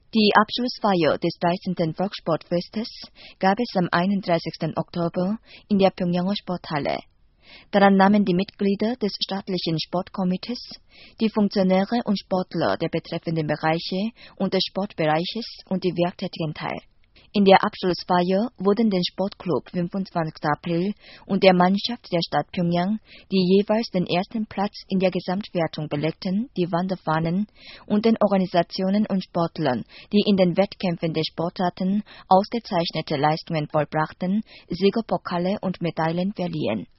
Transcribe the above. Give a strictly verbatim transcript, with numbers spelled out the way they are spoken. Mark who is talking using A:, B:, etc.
A: Die Abschlussfeier des dreizehnten Volkssportfestes gab es am einunddreißigsten Oktober in der Pjöngjanger Sporthalle. Daran nahmen die Mitglieder des staatlichen Sportkomitees, die Funktionäre und Sportler der betreffenden Bereiche und des Sportbereiches und die Werktätigen teil. In der Abschlussfeier wurden dem Sportclub fünfundzwanzigsten April und der Mannschaft der Stadt Pjöngjang, die jeweils den ersten Platz in der Gesamtwertung belegten, die Wanderfahnen und den Organisationen und Sportlern, die in den Wettkämpfen der Sportarten ausgezeichnete Leistungen vollbrachten, Siegerpokale und Medaillen verliehen.